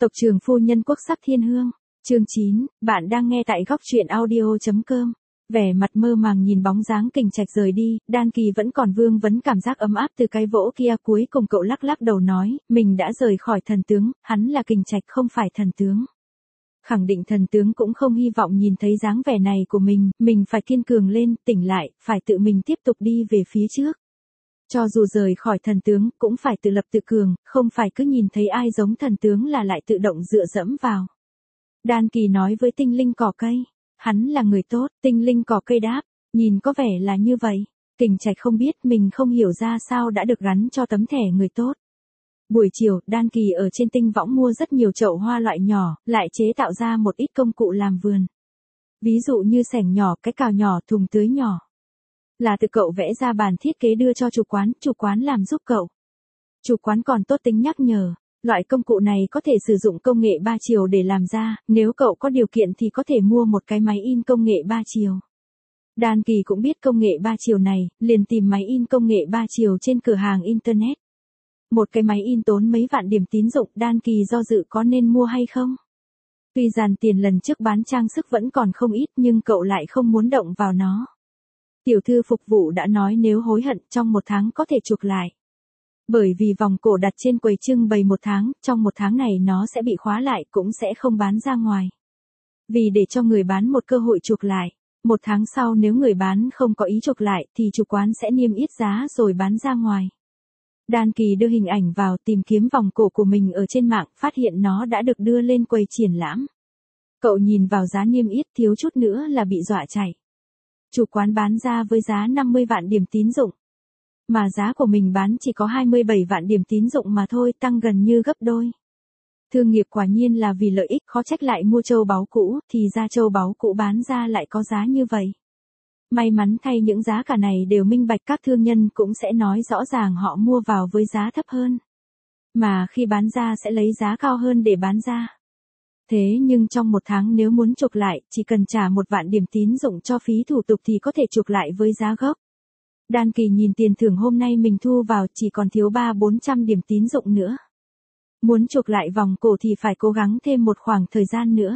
Tộc trưởng phu nhân quốc sắc thiên hương. Chương 9, bạn đang nghe tại góc truyện audio.com. Vẻ mặt mơ màng nhìn bóng dáng Kình Trạch rời đi, Đan Kỳ vẫn còn vương vấn cảm giác ấm áp từ cái vỗ kia. Cuối cùng cậu lắc lắc đầu nói, mình đã rời khỏi thần tướng, hắn là Kình Trạch không phải thần tướng. Khẳng định thần tướng cũng không hy vọng nhìn thấy dáng vẻ này của mình phải kiên cường lên, tỉnh lại, phải tự mình tiếp tục đi về phía trước. Cho dù rời khỏi thần tướng, cũng phải tự lập tự cường, không phải cứ nhìn thấy ai giống thần tướng là lại tự động dựa dẫm vào. Đan Kỳ nói với tinh linh cỏ cây, hắn là người tốt, tinh linh cỏ cây đáp, nhìn có vẻ là như vậy. Kình Trạch không biết mình không hiểu ra sao đã được gắn cho tấm thẻ người tốt. Buổi chiều, Đan Kỳ ở trên tinh võng mua rất nhiều chậu hoa loại nhỏ, lại chế tạo ra một ít công cụ làm vườn. Ví dụ như xẻng nhỏ, cái cào nhỏ, thùng tưới nhỏ. Là tự cậu vẽ ra bản thiết kế đưa cho chủ quán làm giúp cậu. Chủ quán còn tốt tính nhắc nhở, loại công cụ này có thể sử dụng công nghệ 3 chiều để làm ra, nếu cậu có điều kiện thì có thể mua một cái máy in công nghệ 3 chiều. Đan Kỳ cũng biết công nghệ 3 chiều này, liền tìm máy in công nghệ 3 chiều trên cửa hàng Internet. Một cái máy in tốn mấy vạn điểm tín dụng, Đan Kỳ do dự có nên mua hay không. Tuy dàn tiền lần trước bán trang sức vẫn còn không ít nhưng cậu lại không muốn động vào nó. Tiểu thư phục vụ đã nói nếu hối hận trong 1 tháng có thể chuộc lại. Bởi vì vòng cổ đặt trên quầy trưng bày 1 tháng, trong 1 tháng này nó sẽ bị khóa lại cũng sẽ không bán ra ngoài. Vì để cho người bán một cơ hội chuộc lại, 1 tháng sau nếu người bán không có ý chuộc lại thì chủ quán sẽ niêm yết giá rồi bán ra ngoài. Đan Kỳ đưa hình ảnh vào tìm kiếm vòng cổ của mình ở trên mạng, phát hiện nó đã được đưa lên quầy triển lãm. Cậu nhìn vào giá niêm yết thiếu chút nữa là bị dọa chạy. Chủ quán bán ra với giá 50 vạn điểm tín dụng. Mà giá của mình bán chỉ có 27 vạn điểm tín dụng mà thôi, tăng gần như gấp đôi. Thương nghiệp quả nhiên là vì lợi ích, khó trách lại mua châu báu cũ, thì ra châu báu cũ bán ra lại có giá như vậy. May mắn thay những giá cả này đều minh bạch, các thương nhân cũng sẽ nói rõ ràng họ mua vào với giá thấp hơn. Mà khi bán ra sẽ lấy giá cao hơn để bán ra. Thế nhưng trong 1 tháng nếu muốn chuộc lại, chỉ cần trả 1 vạn điểm tín dụng cho phí thủ tục thì có thể chuộc lại với giá gốc. Đan Kỳ nhìn tiền thưởng hôm nay mình thu vào chỉ còn thiếu 300-400 điểm tín dụng nữa. Muốn chuộc lại vòng cổ thì phải cố gắng thêm một khoảng thời gian nữa.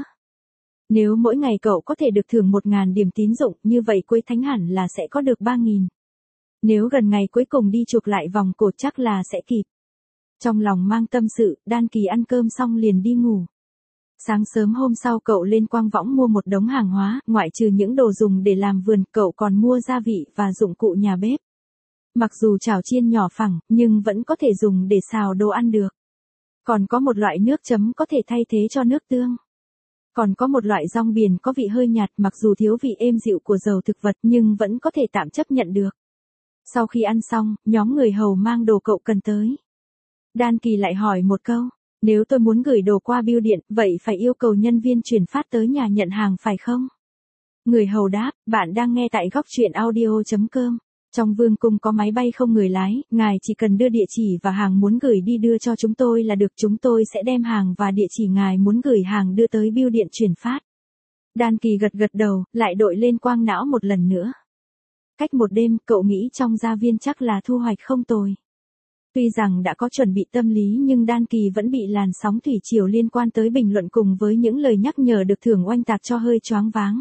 Nếu mỗi ngày cậu có thể được thưởng 1.000 điểm tín dụng, như vậy cuối tháng hẳn là sẽ có được 3.000. Nếu gần ngày cuối cùng đi chuộc lại vòng cổ chắc là sẽ kịp. Trong lòng mang tâm sự, Đan Kỳ ăn cơm xong liền đi ngủ. Sáng sớm hôm sau cậu lên Quang Võng mua một đống hàng hóa, ngoại trừ những đồ dùng để làm vườn, cậu còn mua gia vị và dụng cụ nhà bếp. Mặc dù chảo chiên nhỏ phẳng, nhưng vẫn có thể dùng để xào đồ ăn được. Còn có một loại nước chấm có thể thay thế cho nước tương. Còn có một loại rong biển có vị hơi nhạt, mặc dù thiếu vị êm dịu của dầu thực vật nhưng vẫn có thể tạm chấp nhận được. Sau khi ăn xong, nhóm người hầu mang đồ cậu cần tới. Đan Kỳ lại hỏi một câu, nếu tôi muốn gửi đồ qua bưu điện, vậy phải yêu cầu nhân viên chuyển phát tới nhà nhận hàng phải không? Người hầu đáp, bạn đang nghe tại góc truyện audio.com. Trong vương cung có máy bay không người lái, ngài chỉ cần đưa địa chỉ và hàng muốn gửi đi đưa cho chúng tôi là được, chúng tôi sẽ đem hàng và địa chỉ ngài muốn gửi hàng đưa tới bưu điện chuyển phát. Đan Kỳ gật đầu, lại đội lên quang não một lần nữa. Cách một đêm, cậu nghĩ trong gia viên chắc là thu hoạch không tồi. Tuy rằng đã có chuẩn bị tâm lý nhưng Đan Kỳ vẫn bị làn sóng thủy triều liên quan tới bình luận cùng với những lời nhắc nhở được thưởng oanh tạc cho hơi choáng váng.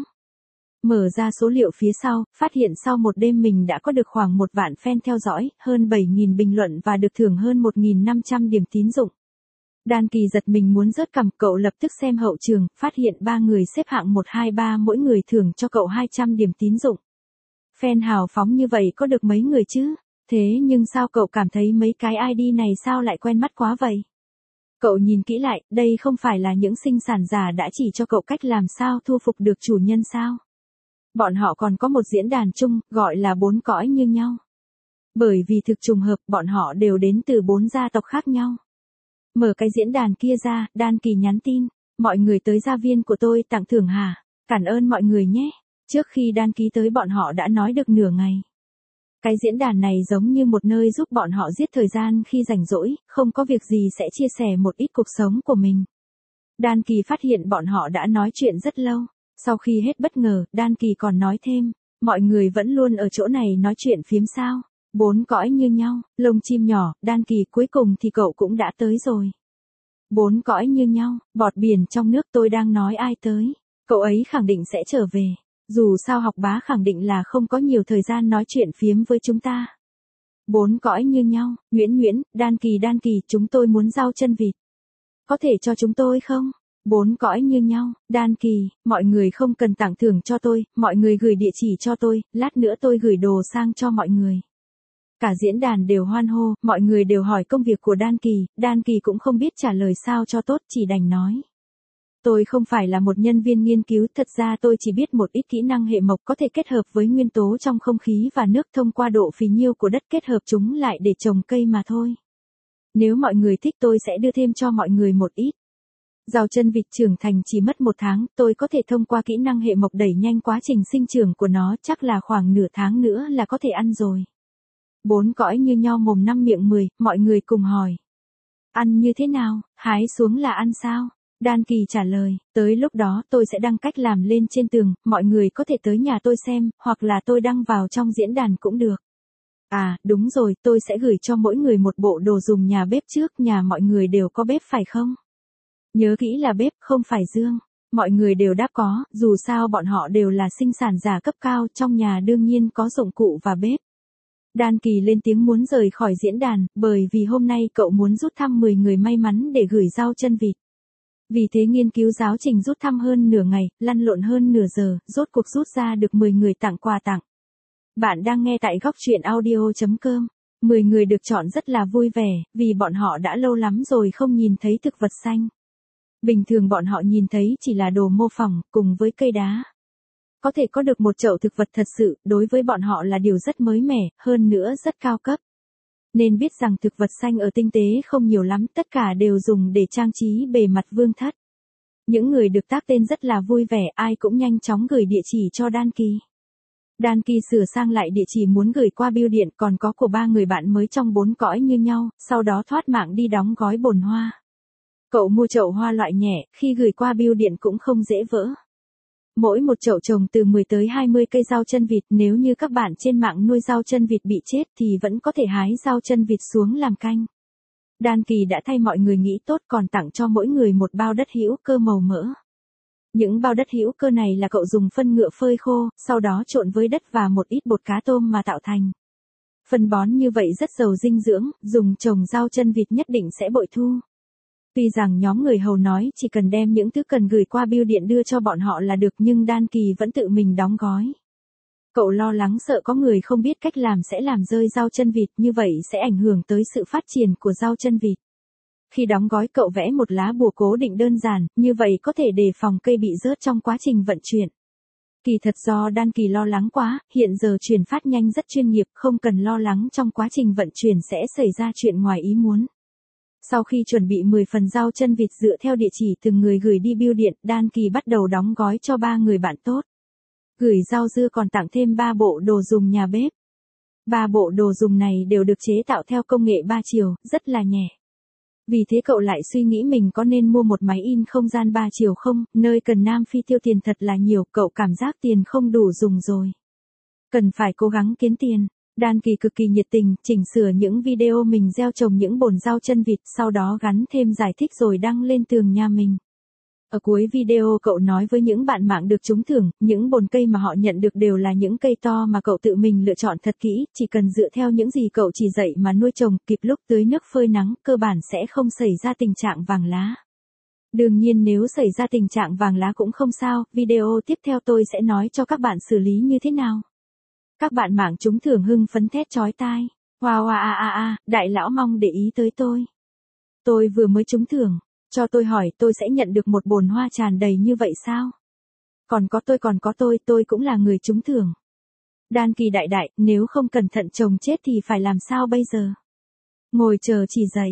Mở ra số liệu phía sau, phát hiện sau một đêm mình đã có được khoảng 1 vạn fan theo dõi, hơn 7.000 bình luận và được thưởng hơn 1.500 điểm tín dụng. Đan Kỳ giật mình muốn rớt cằm, cậu lập tức xem hậu trường, phát hiện 3 người xếp hạng 1, 2, 3 mỗi người thưởng cho cậu 200 điểm tín dụng. Fan hào phóng như vậy có được mấy người chứ? Thế nhưng sao cậu cảm thấy mấy cái ID này sao lại quen mắt quá vậy? Cậu nhìn kỹ lại, đây không phải là những sinh sản giả đã chỉ cho cậu cách làm sao thu phục được chủ nhân sao? Bọn họ còn có một diễn đàn chung, gọi là 4 cõi như nhau. Bởi vì thực trùng hợp, bọn họ đều đến từ 4 gia tộc khác nhau. Mở cái diễn đàn kia ra, Đan Kỳ nhắn tin, mọi người tới gia viên của tôi tặng thưởng hả? Cảm ơn mọi người nhé. Trước khi Đan Kỳ tới bọn họ đã nói được nửa ngày. Cái diễn đàn này giống như một nơi giúp bọn họ giết thời gian khi rảnh rỗi, không có việc gì sẽ chia sẻ một ít cuộc sống của mình. Đan Kỳ phát hiện bọn họ đã nói chuyện rất lâu. Sau khi hết bất ngờ, Đan Kỳ còn nói thêm, mọi người vẫn luôn ở chỗ này nói chuyện phiếm sao? 4 cõi như nhau, lông chim nhỏ, Đan Kỳ cuối cùng thì cậu cũng đã tới rồi. Bốn cõi như nhau, bọt biển trong nước tôi đang nói ai tới. Cậu ấy khẳng định sẽ trở về. Dù sao học bá khẳng định là không có nhiều thời gian nói chuyện phiếm với chúng ta. Bốn cõi như nhau, Nguyễn, Đan Kỳ, chúng tôi muốn rau chân vịt. Có thể cho chúng tôi không? Bốn cõi như nhau, Đan Kỳ, mọi người không cần tặng thưởng cho tôi, mọi người gửi địa chỉ cho tôi, lát nữa tôi gửi đồ sang cho mọi người. Cả diễn đàn đều hoan hô, mọi người đều hỏi công việc của Đan Kỳ cũng không biết trả lời sao cho tốt, chỉ đành nói. Tôi không phải là một nhân viên nghiên cứu, thật ra tôi chỉ biết một ít kỹ năng hệ mộc có thể kết hợp với nguyên tố trong không khí và nước thông qua độ phì nhiêu của đất kết hợp chúng lại để trồng cây mà thôi. Nếu mọi người thích tôi sẽ đưa thêm cho mọi người một ít. Rau chân vịt trưởng thành chỉ mất 1 tháng, tôi có thể thông qua kỹ năng hệ mộc đẩy nhanh quá trình sinh trưởng của nó, chắc là khoảng nửa tháng nữa là có thể ăn rồi. Bốn cõi như nhau mồm năm miệng 10, mọi người cùng hỏi. Ăn như thế nào, hái xuống là ăn sao? Đan Kỳ trả lời, tới lúc đó tôi sẽ đăng cách làm lên trên tường, mọi người có thể tới nhà tôi xem, hoặc là tôi đăng vào trong diễn đàn cũng được. À, đúng rồi, tôi sẽ gửi cho mỗi người một bộ đồ dùng nhà bếp trước, nhà mọi người đều có bếp phải không? Nhớ kỹ là bếp, không phải giường. Mọi người đều đáp có, dù sao bọn họ đều là sinh sản giả cấp cao, trong nhà đương nhiên có dụng cụ và bếp. Đan Kỳ lên tiếng muốn rời khỏi diễn đàn, bởi vì hôm nay cậu muốn rút thăm 10 người may mắn để gửi rau chân vịt. Vì thế nghiên cứu giáo trình rút thăm hơn nửa ngày, lăn lộn hơn nửa giờ, rốt cuộc rút ra được 10 người tặng quà tặng. Bạn đang nghe tại góc truyện audio.com. 10 người được chọn rất là vui vẻ, vì bọn họ đã lâu lắm rồi không nhìn thấy thực vật xanh. Bình thường bọn họ nhìn thấy chỉ là đồ mô phỏng, cùng với cây đá. Có thể có được một chậu thực vật thật sự, đối với bọn họ là điều rất mới mẻ, hơn nữa rất cao cấp. Nên biết rằng thực vật xanh ở tinh tế không nhiều lắm, tất cả đều dùng để trang trí bề mặt vương thất. Những người được tác tên rất là vui vẻ, ai cũng nhanh chóng gửi địa chỉ cho Đan Kỳ. Đan Kỳ sửa sang lại địa chỉ muốn gửi qua bưu điện, còn có của 3 người bạn mới trong 4 cõi như nhau, sau đó thoát mạng đi đóng gói bồn hoa. Cậu mua chậu hoa loại nhẹ, khi gửi qua bưu điện cũng không dễ vỡ. Mỗi một chậu trồng từ 10 tới 20 cây rau chân vịt, nếu như các bạn trên mạng nuôi rau chân vịt bị chết thì vẫn có thể hái rau chân vịt xuống làm canh. Đan Kỳ đã thay mọi người nghĩ tốt còn tặng cho mỗi người một bao đất hữu cơ màu mỡ. Những bao đất hữu cơ này là cậu dùng phân ngựa phơi khô, sau đó trộn với đất và một ít bột cá tôm mà tạo thành. Phân bón như vậy rất giàu dinh dưỡng, dùng trồng rau chân vịt nhất định sẽ bội thu. Tuy rằng nhóm người hầu nói chỉ cần đem những thứ cần gửi qua bưu điện đưa cho bọn họ là được nhưng Đan Kỳ vẫn tự mình đóng gói. Cậu lo lắng sợ có người không biết cách làm sẽ làm rơi rau chân vịt, như vậy sẽ ảnh hưởng tới sự phát triển của rau chân vịt. Khi đóng gói cậu vẽ một lá bùa cố định đơn giản, như vậy có thể đề phòng cây bị rớt trong quá trình vận chuyển. Kỳ thật do Đan Kỳ lo lắng quá, hiện giờ chuyển phát nhanh rất chuyên nghiệp, không cần lo lắng trong quá trình vận chuyển sẽ xảy ra chuyện ngoài ý muốn. Sau khi chuẩn bị 10 phần rau chân vịt dựa theo địa chỉ từng người gửi đi bưu điện, Đan Kỳ bắt đầu đóng gói cho 3 người bạn tốt. Gửi rau dưa còn tặng thêm 3 bộ đồ dùng nhà bếp. 3 bộ đồ dùng này đều được chế tạo theo công nghệ 3 chiều, rất là nhẹ. Vì thế cậu lại suy nghĩ mình có nên mua một máy in không gian 3 chiều không, nơi cần Nam Phi tiêu tiền thật là nhiều, cậu cảm giác tiền không đủ dùng rồi. Cần phải cố gắng kiếm tiền. Đan Kỳ cực kỳ nhiệt tình, chỉnh sửa những video mình gieo trồng những bồn rau chân vịt, sau đó gắn thêm giải thích rồi đăng lên tường nhà mình. Ở cuối video cậu nói với những bạn mạng được trúng thưởng, những bồn cây mà họ nhận được đều là những cây to mà cậu tự mình lựa chọn thật kỹ, chỉ cần dựa theo những gì cậu chỉ dạy mà nuôi trồng, kịp lúc tưới nước phơi nắng, cơ bản sẽ không xảy ra tình trạng vàng lá. Đương nhiên nếu xảy ra tình trạng vàng lá cũng không sao, video tiếp theo tôi sẽ nói cho các bạn xử lý như thế nào. Các bạn mạng trúng thưởng hưng phấn thét chói tai. Wow đại lão mong để ý tới tôi. Tôi vừa mới trúng thưởng, cho tôi hỏi tôi sẽ nhận được một bồn hoa tràn đầy như vậy sao? Còn có tôi cũng là người trúng thưởng. Đan Kỳ đại, nếu không cẩn thận chồng chết thì phải làm sao bây giờ? Ngồi chờ chỉ dậy,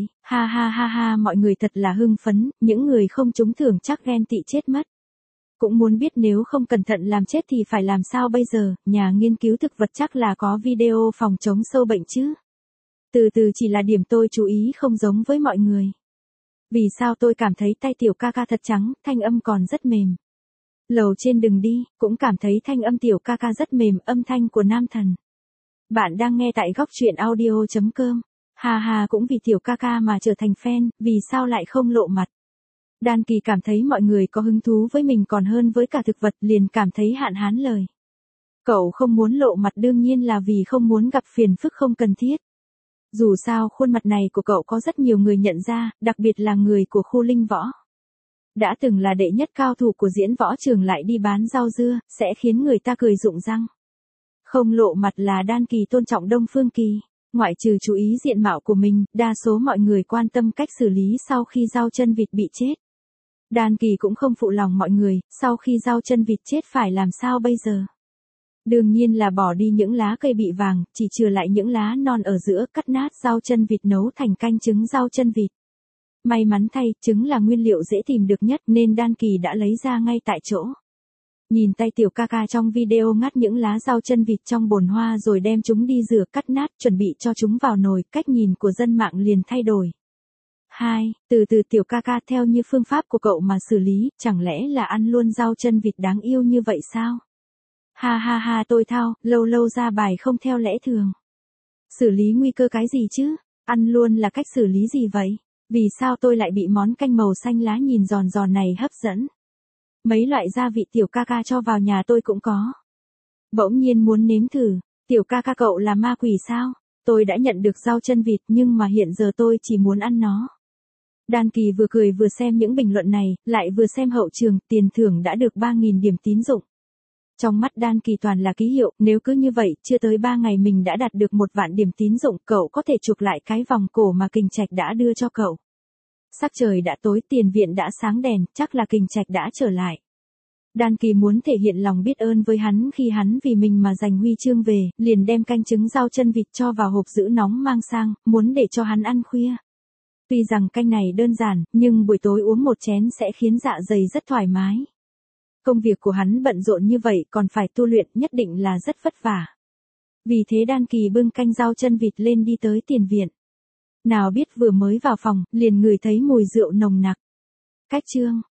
ha mọi người thật là hưng phấn, những người không trúng thưởng chắc ghen tị chết mất. Cũng muốn biết nếu không cẩn thận làm chết thì phải làm sao bây giờ, nhà nghiên cứu thực vật chắc là có video phòng chống sâu bệnh chứ. Từ từ chỉ là điểm tôi chú ý không giống với mọi người. Vì sao tôi cảm thấy tay tiểu ca ca thật trắng, thanh âm còn rất mềm. Lầu trên đừng đi, cũng cảm thấy thanh âm tiểu ca ca rất mềm, âm thanh của nam thần. Bạn đang nghe tại góc truyện audio.com. Ha ha, cũng vì tiểu ca ca mà trở thành fan, vì sao lại không lộ mặt. Đan Kỳ cảm thấy mọi người có hứng thú với mình còn hơn với cả thực vật, liền cảm thấy hạn hán lời. Cậu không muốn lộ mặt đương nhiên là vì không muốn gặp phiền phức không cần thiết. Dù sao khuôn mặt này của cậu có rất nhiều người nhận ra, đặc biệt là người của khu linh võ. Đã từng là đệ nhất cao thủ của diễn võ trường lại đi bán rau dưa, sẽ khiến người ta cười rụng răng. Không lộ mặt là Đan Kỳ tôn trọng Đông Phương Kỳ. Ngoại trừ chú ý diện mạo của mình, đa số mọi người quan tâm cách xử lý sau khi rau chân vịt bị chết. Đan Kỳ cũng không phụ lòng mọi người, sau khi rau chân vịt chết phải làm sao bây giờ? Đương nhiên là bỏ đi những lá cây bị vàng, chỉ chừa lại những lá non ở giữa, cắt nát rau chân vịt nấu thành canh trứng rau chân vịt. May mắn thay, trứng là nguyên liệu dễ tìm được nhất nên Đan Kỳ đã lấy ra ngay tại chỗ. Nhìn tay tiểu ca ca trong video ngắt những lá rau chân vịt trong bồn hoa rồi đem chúng đi rửa cắt nát chuẩn bị cho chúng vào nồi, cách nhìn của dân mạng liền thay đổi. 2. Từ từ tiểu ca ca, theo như phương pháp của cậu mà xử lý, chẳng lẽ là ăn luôn rau chân vịt đáng yêu như vậy sao? Ha ha ha, tôi thao, lâu lâu ra bài không theo lẽ thường. Xử lý nguy cơ cái gì chứ? Ăn luôn là cách xử lý gì vậy? Vì sao tôi lại bị món canh màu xanh lá nhìn giòn giòn này hấp dẫn? Mấy loại gia vị tiểu ca ca cho vào nhà tôi cũng có. Bỗng nhiên muốn nếm thử, tiểu ca ca cậu là ma quỷ sao? Tôi đã nhận được rau chân vịt nhưng mà hiện giờ tôi chỉ muốn ăn nó. Đan Kỳ vừa cười vừa xem những bình luận này, lại vừa xem hậu trường, tiền thưởng đã được 3.000 điểm tín dụng. Trong mắt Đan Kỳ toàn là ký hiệu, nếu cứ như vậy, chưa tới 3 ngày mình đã đạt được 1 vạn điểm tín dụng, cậu có thể chuộc lại cái vòng cổ mà Kình Trạch đã đưa cho cậu. Sắc trời đã tối, tiền viện đã sáng đèn, chắc là Kình Trạch đã trở lại. Đan Kỳ muốn thể hiện lòng biết ơn với hắn khi hắn vì mình mà giành huy chương về, liền đem canh trứng rau chân vịt cho vào hộp giữ nóng mang sang, muốn để cho hắn ăn khuya. Tuy rằng canh này đơn giản, nhưng buổi tối uống một chén sẽ khiến dạ dày rất thoải mái. Công việc của hắn bận rộn như vậy còn phải tu luyện nhất định là rất vất vả. Vì thế Đan Kỳ bưng canh rau chân vịt lên đi tới tiền viện. Nào biết vừa mới vào phòng, liền ngửi thấy mùi rượu nồng nặc. Cách chương